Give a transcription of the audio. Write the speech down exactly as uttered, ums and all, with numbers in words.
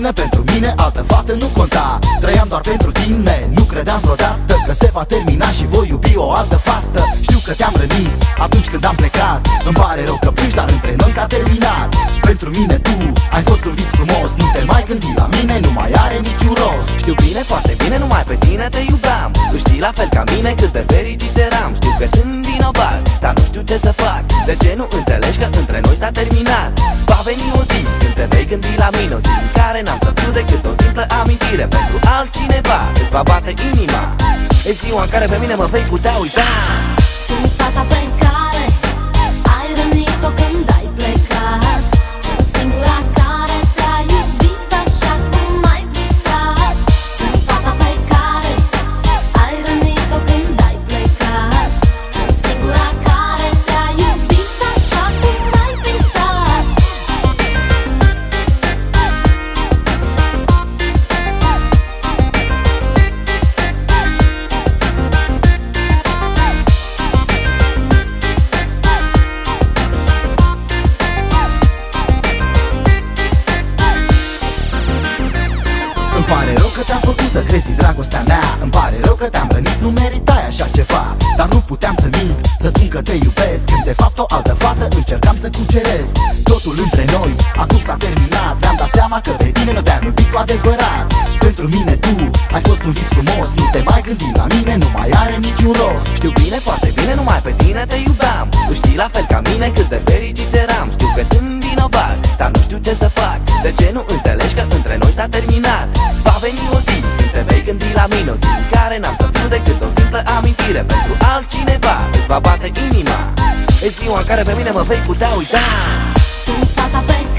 tine, pentru mine altă fată nu conta. Trăiam doar pentru tine, nu credeam vreodată că se va termina și voi iubi o altă fată. Știu că te-am rănit atunci când am plecat, îmi pare rău că plângi, dar între noi s-a terminat. Pentru mine tu ai fost un vis frumos, nu te mai gândi la mine, nu mai are niciun rost. Știu bine, foarte bine, numai pe tine te iubeam. Tu știi la fel ca mine cât de fericit eram. Știu că sunt vinovat, dar nu știu ce să fac. De ce nu înțelegi că între noi s-a terminat? Va veni o zi când te vei gândi la mine, o zi în care n-am să fiu decât o simplă amintire. Pentru altcineva îți va bate inima. E ziua în care pe mine mă vei putea uita. Sunt fata pe care ai rănit-o când ai plecat. Sunt singura care te-a iubit așa cum ai visat. Sunt fata pe care ai rănit-o când ai plecat. Sunt singura care te-a iubit așa cum ai visat. Îmi pare rău că te-am făcut să crezi dragostea mea. Îmi pare rău că te-am rănit, nu meritai așa ceva. Dar nu puteam să mint, să spun că te iubesc, când de fapt o altă fată încercam să cuceresc. Totul între noi acum s-a terminat. Mi-am dat seama că de tine nu te-am iubit cu adevărat. Pentru mine tu ai fost un vis frumos, nu te mai gândi la mine, nu mai are niciun rost. Știu bine, foarte bine, numai pe tine te iubeam. Tu știi la fel ca mine cât de fericit eram. Știu că sunt vinovat, dar nu știu ce să fac. De ce nu înțelegi că între noi s-a terminat? Va veni o zi când te vei gândi la mine, o zi în care n-am să fiu decât o simplă amintire. Pentru altcineva îți va bate inima. E ziua în care pe mine mă vei putea uita. Sunt fata pe